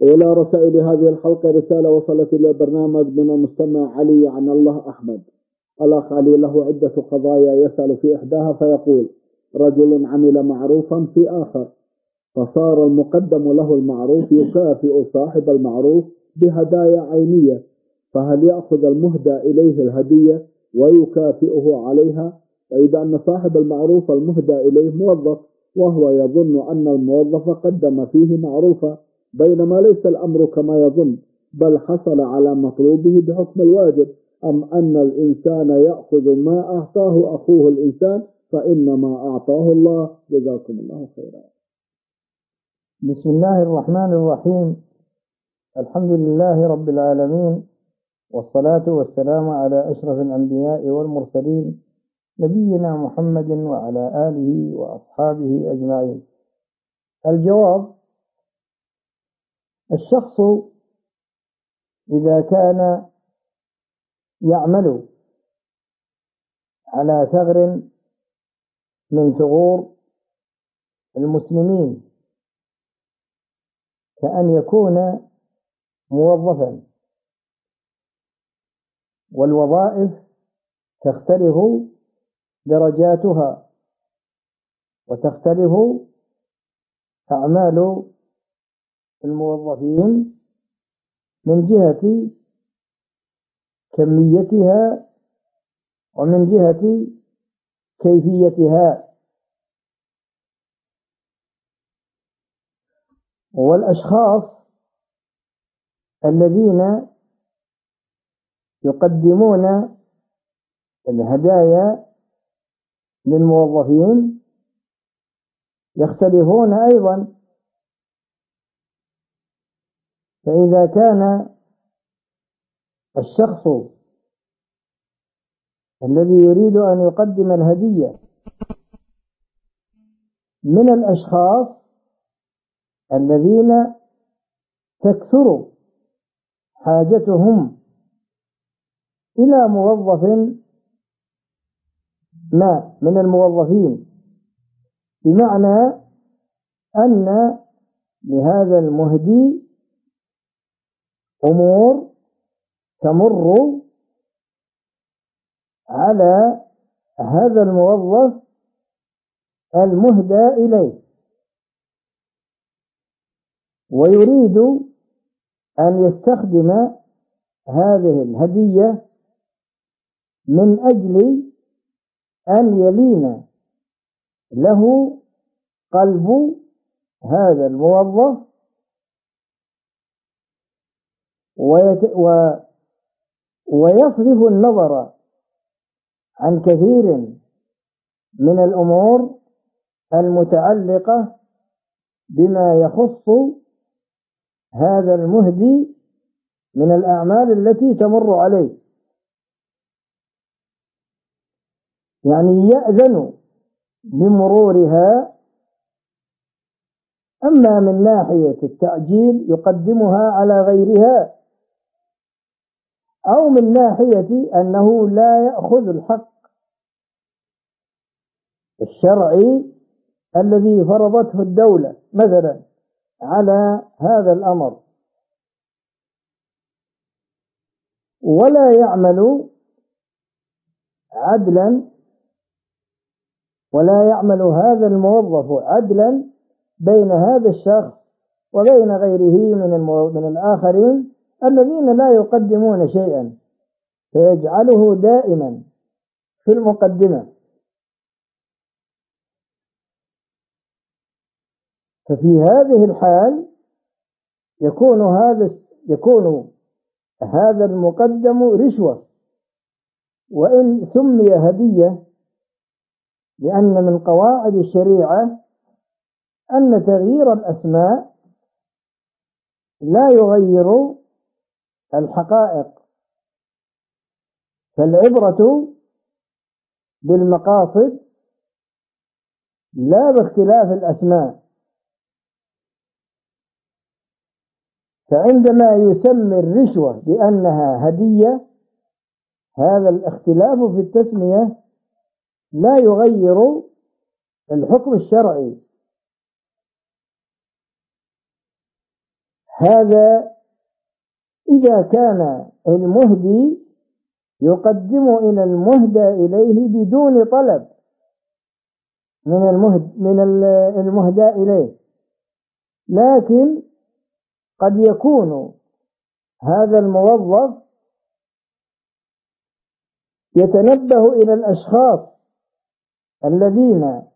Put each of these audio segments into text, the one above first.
وإلى رسائل هذه الحلقة رسالة وصلت إلى برنامج من المستمع علي عن الله أحمد. الأخ علي له عدة قضايا يسأل في إحداها فيقول: رجل عمل معروفا في آخر، فصار المقدم له المعروف يكافئ صاحب المعروف بهدايا عينية، فهل يأخذ المهدى إليه الهدية ويكافئه عليها؟ فإذا أن صاحب المعروف المهدى إليه موظف وهو يظن أن الموظف قدم فيه معروفا، بينما ليس الأمر كما يظن، بل حصل على مطلوبه بحكم الواجب، أم أن الإنسان يأخذ ما أعطاه أخوه الإنسان فإنما أعطاه الله؟ جزاكم الله خيرا. بسم الله الرحمن الرحيم. الحمد لله رب العالمين، والصلاة والسلام على أشرف الأنبياء والمرسلين، نبينا محمد وعلى آله وأصحابه أجمعين. الجواب: الشخص إذا كان يعمل على ثغر من ثغور المسلمين كأن يكون موظفا، والوظائف تختلف درجاتها وتختلف أعمال الموظفين من جهة كميتها ومن جهة كيفيتها. والأشخاص الذين يقدمون الهدايا للموظفين يختلفون أيضا، فإذا كان الشخص الذي يريد أن يقدم الهدية من الأشخاص الذين تكثر حاجتهم إلى موظف ما من الموظفين، بمعنى أن لهذا المهدي أمور تمر على هذا الموظف المهدى إليه، ويريد أن يستخدم هذه الهدية من أجل أن يلين له قلب هذا الموظف ويصرف النظر عن كثير من الأمور المتعلقة بما يخص هذا المهدي من الأعمال التي تمر عليه، يعني يأذن بمرورها، أما من ناحية التعجيل يقدمها على غيرها، أو من ناحية أنه لا يأخذ الحق الشرعي الذي فرضته الدولة مثلا على هذا الأمر، ولا يعمل عدلا، ولا يعمل هذا الموظف عدلا بين هذا الشخص وبين غيره من الآخرين الذين لا يقدمون شيئا، فيجعله دائما في المقدمة. ففي هذه الحال يكون هذا المقدم رشوة، وإن سمي هدية، لأن من قواعد الشريعة أن تغيير الأسماء لا يغير الحقائق، فالعبرة بالمقاصد لا باختلاف الأسماء. فعندما يسمي الرشوة بأنها هدية، هذا الاختلاف في التسمية لا يغير الحكم الشرعي. هذا إذا كان المهدي يقدم إلى المهدى إليه بدون طلب من المهدى إليه. لكن قد يكون هذا الموظف يتنبه إلى الأشخاص الذين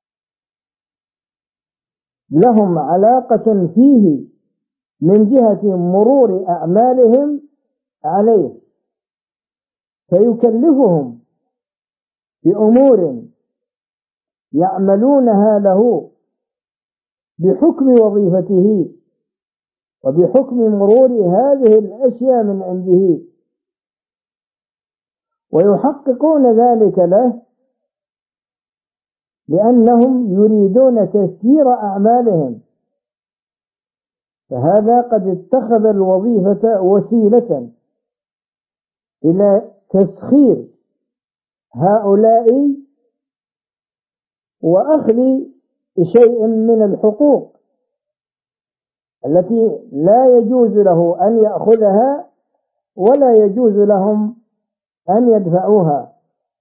لهم علاقة فيه من جهة مرور أعمالهم عليه، فيكلفهم بأمور يعملونها له بحكم وظيفته وبحكم مرور هذه الأشياء من عنده، ويحققون ذلك له لأنهم يريدون تسيير أعمالهم، فهذا قد اتخذ الوظيفة وسيلة إلى تسخير هؤلاء وأخذ شيء من الحقوق التي لا يجوز له أن يأخذها ولا يجوز لهم أن يدفعوها.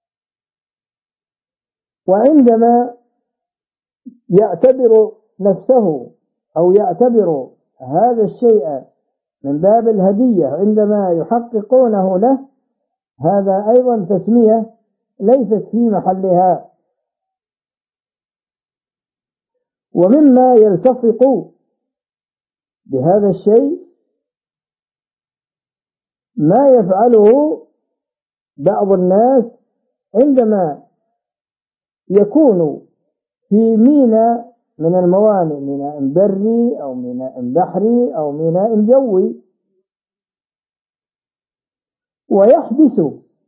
وعندما يعتبر نفسه أو يعتبر هذا الشيء من باب الهدية عندما يحققونه له، هذا أيضا تسمية ليست في محلها. ومما يلتصق بهذا الشيء ما يفعله بعض الناس عندما يكون في ميناء من الموانئ، ميناء بري أو ميناء بحري أو ميناء جوي، ويحبس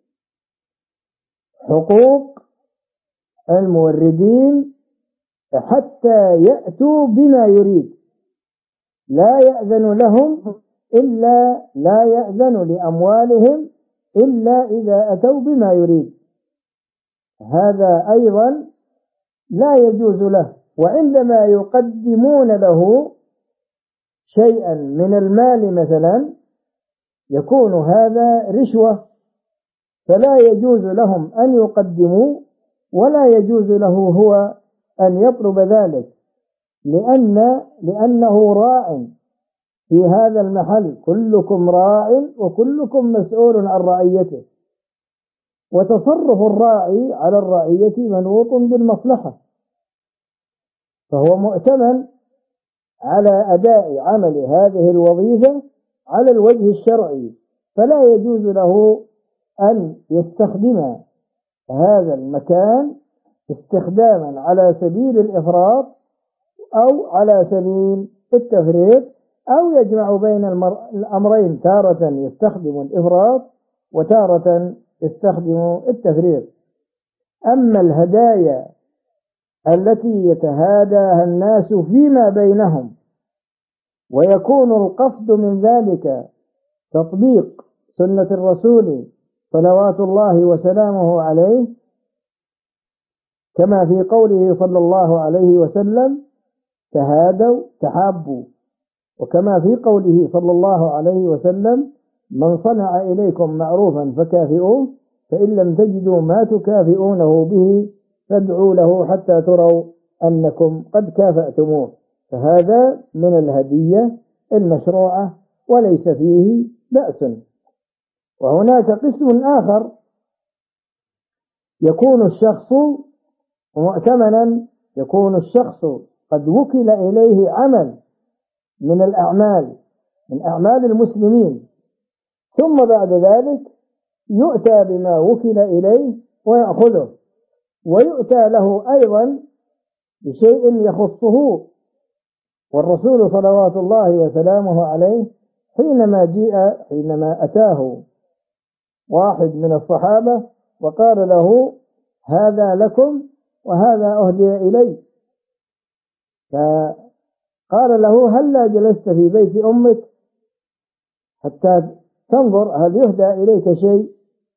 حقوق الموردين حتى يأتوا بما يريد، لا يأذن لهم إلا لا يأذن لأموالهم إلا إذا أتوا بما يريد، هذا أيضا لا يجوز له. وعندما يقدمون له شيئا من المال مثلا يكون هذا رشوة، فلا يجوز لهم أن يقدموا ولا يجوز له هو أن يطلب ذلك، لأنه راع في هذا المحل، كلكم راع وكلكم مسؤول عن رعيته، وتصرف الراعي على الرعية منوط بالمصلحة، فهو مؤتمن على أداء عمل هذه الوظيفة على الوجه الشرعي، فلا يجوز له أن يستخدم هذا المكان استخداما على سبيل الإفراط أو على سبيل التفريط، أو يجمع بين الأمرين، تارة يستخدم الإفراط وتارة يستخدم التفريط. أما الهدايا التي يتهاداها الناس فيما بينهم ويكون القصد من ذلك تطبيق سنة الرسول صلوات الله وسلامه عليه، كما في قوله صلى الله عليه وسلم تهادوا تحابوا، وكما في قوله صلى الله عليه وسلم من صنع إليكم معروفا فكافئوه، فإن لم تجدوا ما تكافئونه به فادعوا له حتى تروا أنكم قد كافأتموه، فهذا من الهدية المشروعة وليس فيه بأس. وهناك قسم آخر يكون الشخص مؤتمنا، يكون الشخص قد وكل إليه عمل من الأعمال من أعمال المسلمين، ثم بعد ذلك يؤتى بما وكل إليه ويأخذه، ويؤتى له أيضا بشيء يخصه. والرسول صلوات الله وسلامه عليه حينما أتاه واحد من الصحابة وقال له هذا لكم وهذا أهدي إلي، فقال له هلا جلست في بيت أمك حتى تنظر هل يهدى إليك شيء؟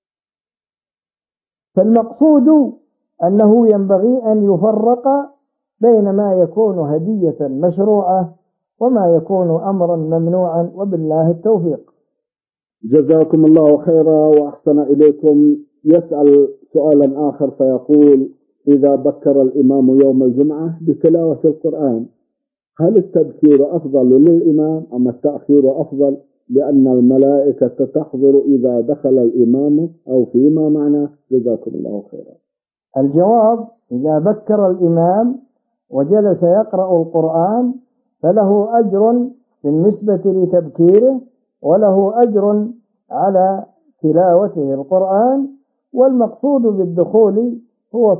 فالمقصود أنه ينبغي أن يفرق بين ما يكون هدية مشروعة وما يكون أمرا ممنوعا، وبالله التوفيق. جزاكم الله خيرا وأحسن إليكم. يسأل سؤالا آخر فيقول: إذا بكر الإمام يوم الجمعة بتلاوة القرآن، هل التبكير أفضل للإمام أم التأخير أفضل، لأن الملائكة تحضر إذا دخل الإمام أو فيما معناه؟ جزاكم الله خيرا. الجواب: إذا بكر الإمام وجلس يقرأ القرآن فله أجر بالنسبة لتبكيره، وله أجر على تلاوته القرآن، والمقصود بالدخول هو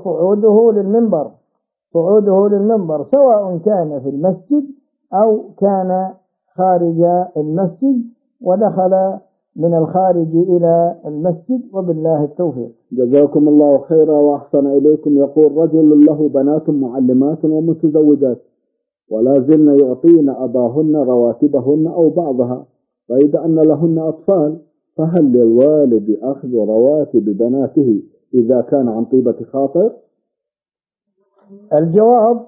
صعوده للمنبر سواء كان في المسجد أو كان خارج المسجد، ودخل من الخارج إلى المسجد، وبالله التوفيق. جزاكم الله خيرا وأحسن إليكم. يقول: رجل له بنات معلمات ومتزوجات، ولا زلن يعطين أباهن رواتبهن أو بعضها، فإذا أن لهن أطفال، فهل للوالد أخذ رواتب بناته إذا كان عن طيبة خاطر؟ الجواب: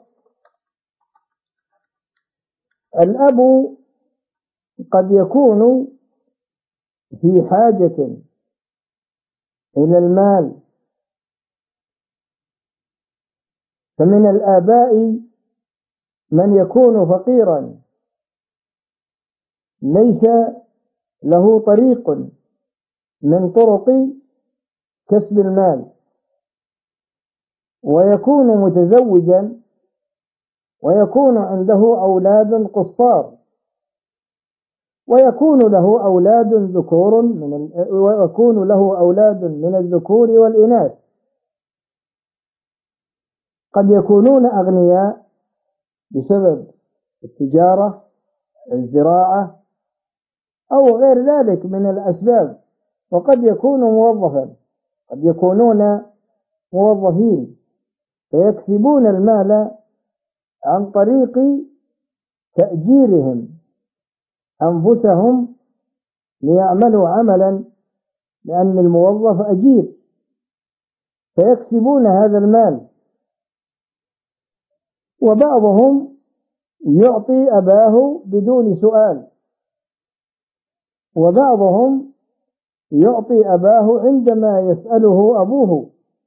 الأب قد يكون في حاجة إلى المال، فمن الآباء من يكون فقيرا ليس له طريق من طرق كسب المال، ويكون متزوجا ويكون عنده أولاد قصار، ويكون له أولاد من الذكور والإناث، قد يكونون أغنياء بسبب التجارة، الزراعة، أو غير ذلك من الأسباب، وقد يكونون موظفين فيكسبون المال عن طريق تأجيرهم أنفسهم ليعملوا عملا، لأن الموظف أجير، فيكسبون هذا المال. وبعضهم يعطي أباه بدون سؤال، وبعضهم يعطي أباه عندما يسأله أبوه.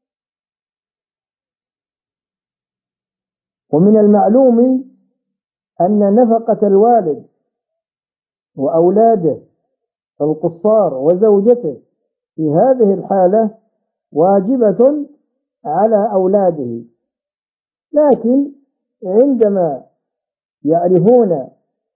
ومن المعلوم أن نفقة الوالد وأولاده القصار وزوجته في هذه الحالة واجبة على أولاده، لكن عندما يعرفون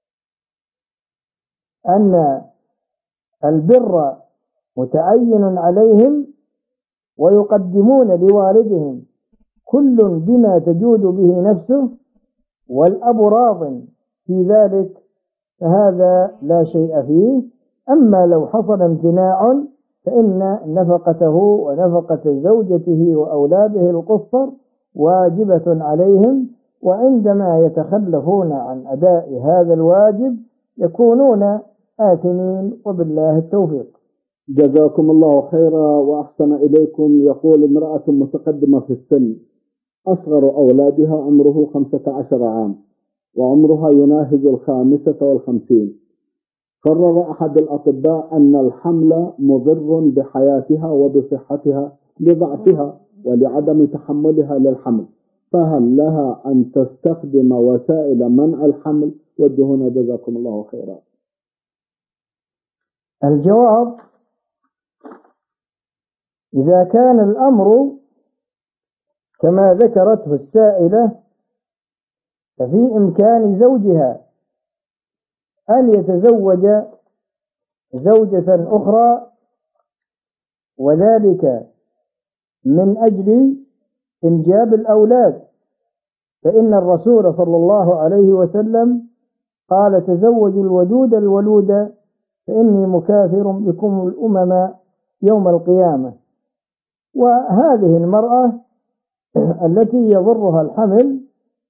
أن البر متعين عليهم ويقدمون لوالدهم كل بما تجود به نفسه، والأب راض في ذلك، فهذا لا شيء فيه. أما لو حصل امتناع فإن نفقته ونفقة زوجته وأولاده القصر واجبة عليهم، وعندما يتخلفون عن أداء هذا الواجب يكونون آثمين، وبالله التوفيق. جزاكم الله خيرا وأحسن إليكم. يقول: امرأة متقدمة في السن، أصغر أولادها عمره 15 عام، وعمرها يناهز 55. قرر أحد الأطباء أن الحمل مضر بحياتها وبصحتها لضعفها ولعدم تحملها للحمل، فهل لها أن تستخدم وسائل منع الحمل؟ وجهونا جزاكم الله خيرا. الجواب: إذا كان الأمر كما ذكرته السائلة، ففي إمكان زوجها أن يتزوج زوجة أخرى، وذلك من أجل إنجاب الأولاد، فإن الرسول صلى الله عليه وسلم قال: تزوجوا الودود الولود فإني مكاثر بكم الأمم يوم القيامة. وهذه المرأة التي يضرها الحمل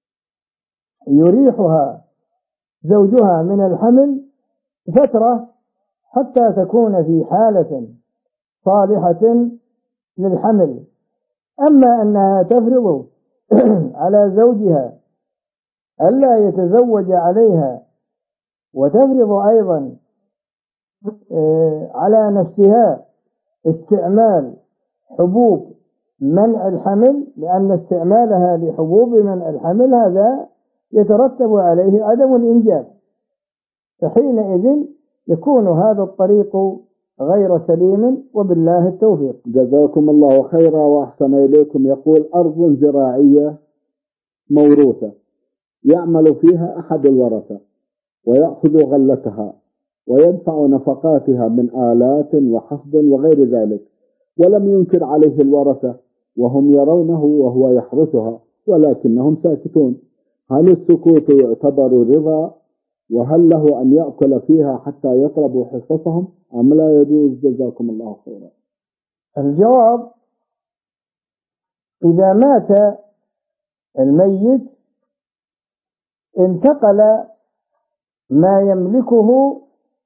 يريحها زوجها من الحمل فترة حتى تكون في حالة صالحة للحمل. أما أنها تفرض على زوجها ألا يتزوج عليها وتفرض أيضا على نفسها استعمال حبوب منع الحمل، لأن استعمالها لحبوب منع الحمل هذا يترتب عليه عدم الإنجاب، فحينئذ يكون هذا الطريق غير سليم، وبالله التوفيق. جزاكم الله خيرا وأحسن إليكم. يقول: أرض زراعية موروثة يعمل فيها أحد الورثة ويأخذ غلتها ويدفع نفقاتها من آلات وحصد وغير ذلك، ولم ينكر عليه الورثة وهم يرونه وهو يحرسها ولكنهم ساكتون، هل السكوت يعتبر رضا؟ وهل له أن يأكل فيها حتى يطلبوا حصصهم أم لا يجوز؟ جزاكم الله خيرا. الجواب: إذا مات الميت انتقل ما يملكه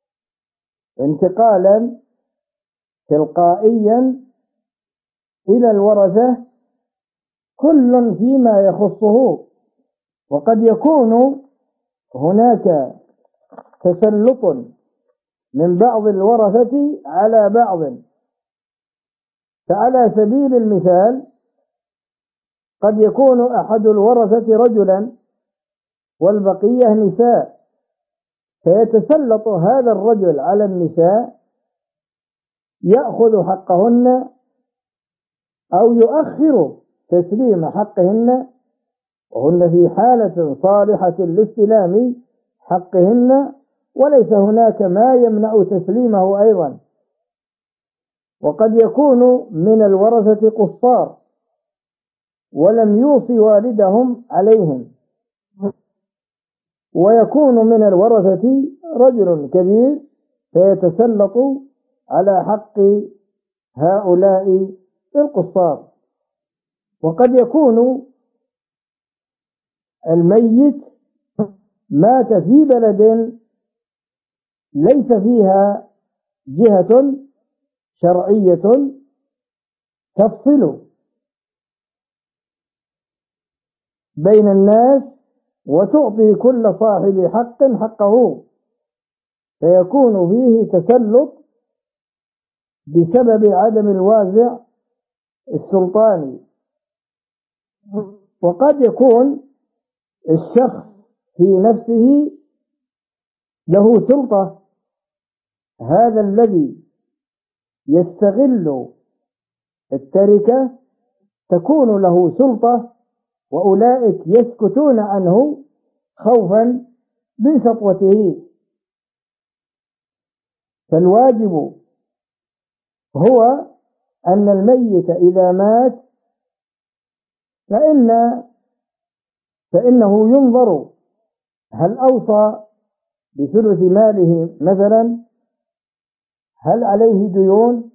انتقالا تلقائيا إلى الورثة كل فيما يخصه، وقد يكون هناك تسلط من بعض الورثة على بعض. فعلى سبيل المثال قد يكون أحد الورثة رجلا والبقية نساء، فيتسلط هذا الرجل على النساء يأخذ حقهن أو يؤخر تسليم حقهن، وهن في حالة صالحة لاستلام حقهن، وليس هناك ما يمنع تسليمه أيضا. وقد يكون من الورثة قصار ولم يوصي والدهم عليهم، ويكون من الورثة رجل كبير فيتسلط على حق هؤلاء القصار. وقد يكون الميت مات في بلد ليس فيها جهة شرعية تفصل بين الناس وتعطي كل صاحب حق حقه، فيكون فيه تسلط بسبب عدم الوازع السلطاني. وقد يكون الشخص في نفسه له سلطة، هذا الذي يستغل التركة تكون له سلطة، وأولئك يسكتون عنه خوفا من سطوته. فالواجب هو أن الميت إذا مات فإنه ينظر هل أوصى بثلث ماله مثلا، هل عليه ديون،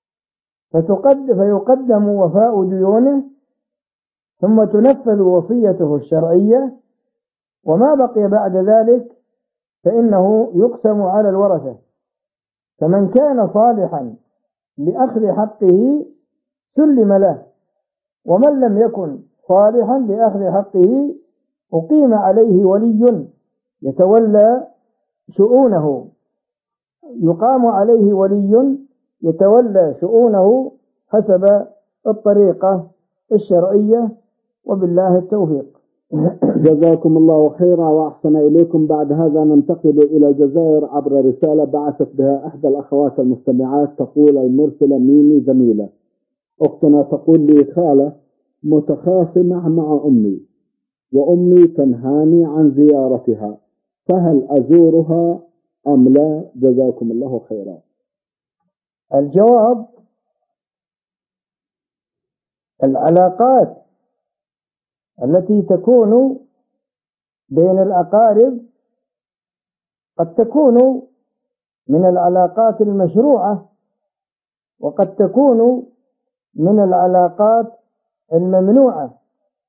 فيقدم وفاء ديونه ثم تنفذ وصيته الشرعية، وما بقي بعد ذلك فإنه يقسم على الورثة. فمن كان صالحا لأخذ حقه سلم له، ومن لم يكن صالحا لأخذ حقه أقيم عليه ولي يتولى شؤونه، يقام عليه ولي يتولى شؤونه حسب الطريقة الشرعية، وبالله التوفيق. جزاكم الله خيرا وأحسن إليكم. بعد هذا ننتقل إلى الجزائر عبر رسالة بعثت بها إحدى الأخوات المستمعات. تقول المرسلة ميمي زميلة: أختنا تقول لي: خالة متخاصمة مع أمي، وأمي تنهاني عن زيارتها، فهل أزورها أم لا؟ جزاكم الله خيرا. الجواب: العلاقات التي تكون بين الأقارب قد تكون من العلاقات المشروعة، وقد تكون من العلاقات الممنوعة.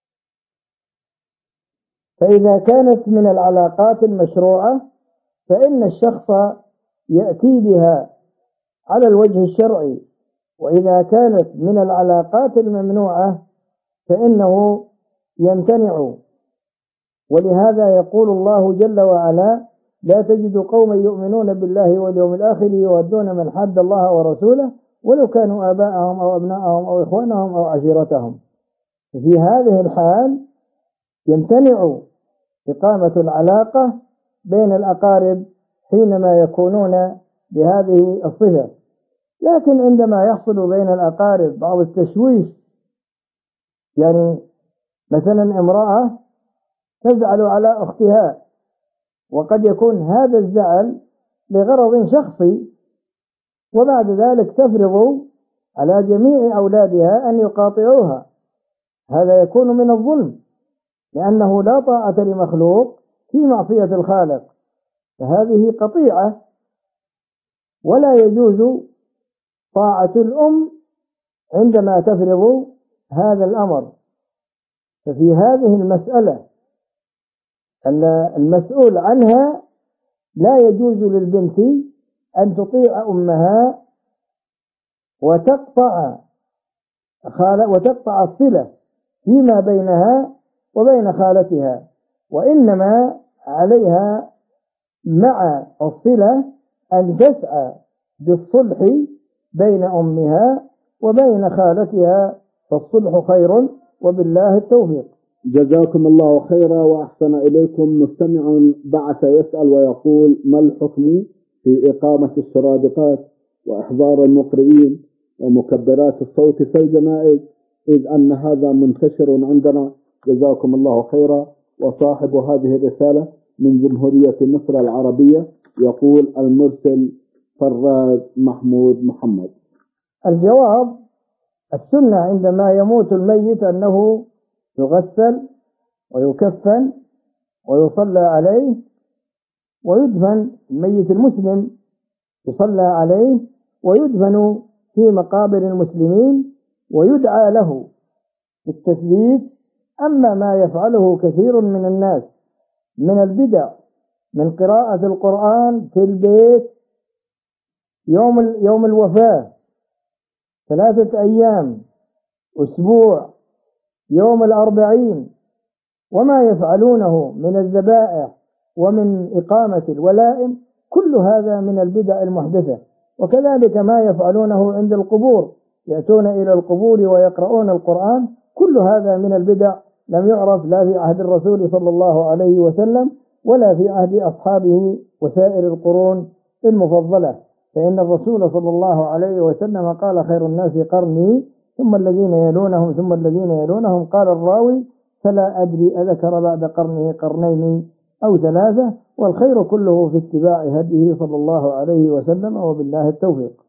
فإذا كانت من العلاقات المشروعة فإن الشخص يأتي بها على الوجه الشرعي، وإذا كانت من العلاقات الممنوعة فإنه يمتنع. ولهذا يقول الله جل وعلا: لا تجد قوما يؤمنون بالله واليوم الآخر يودون من حد الله ورسوله ولو كانوا آباءهم أو أبناءهم أو إخوانهم أو عشيرتهم. في هذه الحال يمتنع إقامة العلاقة بين الأقارب حينما يكونون بهذه الصفة. لكن عندما يحصل بين الأقارب بعض التشويش، يعني مثلا امرأة تزعل على أختها، وقد يكون هذا الزعل لغرض شخصي، وبعد ذلك تفرض على جميع أولادها أن يقاطعوها، هذا يكون من الظلم، لأنه لا طاعة لمخلوق في معصية الخالق، فهذه قطيعة، ولا يجوز طاعة الأم عندما تفرض هذا الأمر. ففي هذه المسألة المسؤول عنها لا يجوز للبنت أن تطيع أمها وتقطع الصلة فيما بينها وبين خالتها، وإنما عليها مع الصلة أن تسعى بالصلح بين أمها وبين خالتها، فالصلح خير، وبالله التوفيق. جزاكم الله خيرا وأحسن إليكم. مستمع بعث يسأل ويقول: ما الحكم في إقامة السرادقات وإحضار المقرئين ومكبرات الصوت في الجنائز، إذ أن هذا منتشر عندنا؟ جزاكم الله خيرا. وصاحب هذه الرسالة من جمهورية مصر العربية يقول: المرسل فراز محمود محمد. الجواب: السنة عندما يموت الميت أنه يغسل ويكفن ويصلى عليه ويدفن، الميت المسلم يصلى عليه ويدفن في مقابر المسلمين ويدعى له بالتثبيت. أما ما يفعله كثير من الناس من البدع من قراءة القرآن في البيت يوم الوفاة، 3 أيام، أسبوع، يوم 40، وما يفعلونه من الذبائح ومن إقامة الولائم، كل هذا من البدع المحدثة. وكذلك ما يفعلونه عند القبور، يأتون إلى القبور ويقرؤون القرآن، كل هذا من البدع لم يعرف لا في عهد الرسول صلى الله عليه وسلم ولا في عهد أصحابه وسائر القرون المفضلة. فإن الرسول صلى الله عليه وسلم قال: خير الناس قرني ثم الذين يلونهم ثم الذين يلونهم. قال الراوي: فلا أدري أذكر بعد قرنه قرنين أو 3، والخير كله في اتباع هديه صلى الله عليه وسلم، وبالله التوفيق.